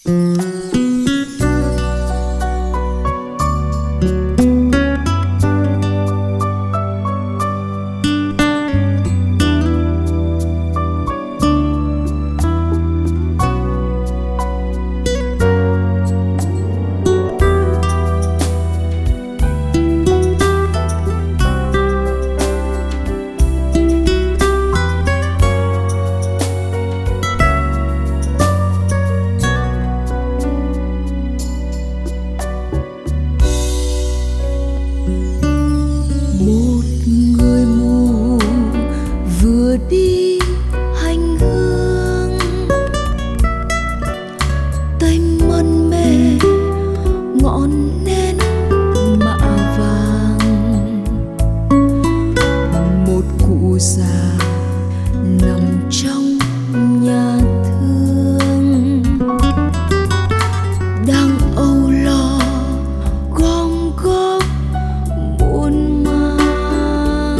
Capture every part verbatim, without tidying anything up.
đi hành hương tay mân mê ngọn nến mạ vàng, một cụ già nằm trong nhà thương đang âu lo gom góp muôn mang.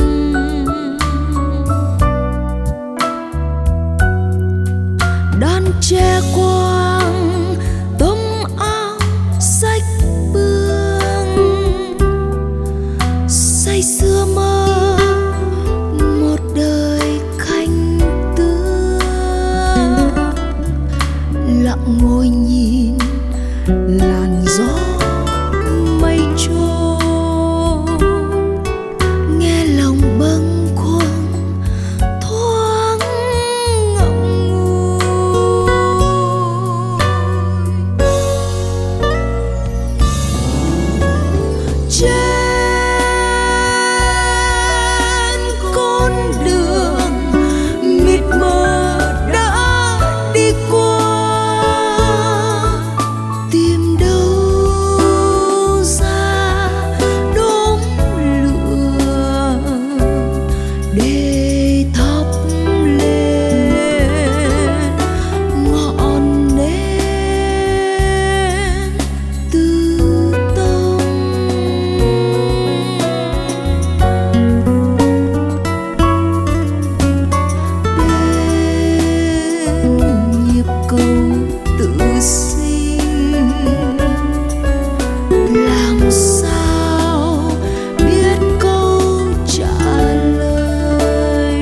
Đàn trẻ quang tông áo sách bương say sưa mơ một đời khanh tướng, lặng ngồi nhìn làn gió mây trôi, nghe lòng bâng khuâng thoáng ngậm ngùi. Trên con đường mịt mờ đã đi qua, tìm đâu ra đốm lửa để thắp lên ngọn nến từ tông. Bên nhịp cầu tự sinh, làm sao biết câu trả lời,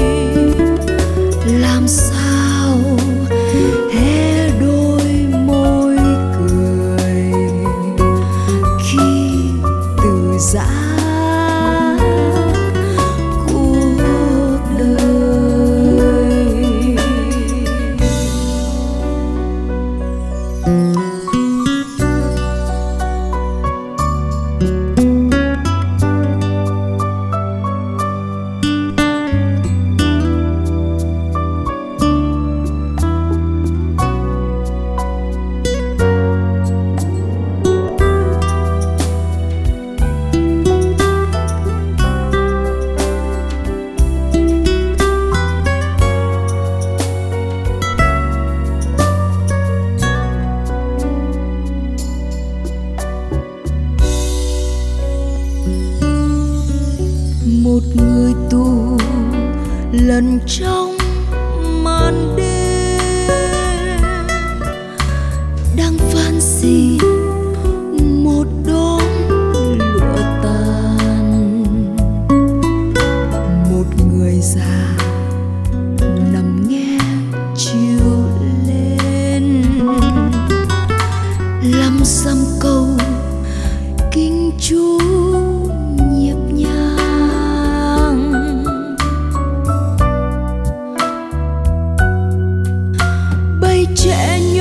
làm sao hé đôi môi cười khi từ giã cuộc đời. Một người tù lần trong màn đêm đang van xin một đốm lửa tàn, một người già nằm nghe chiều lên lăm xăm câu kinh chú nhịp nhàng. Bầy trẻ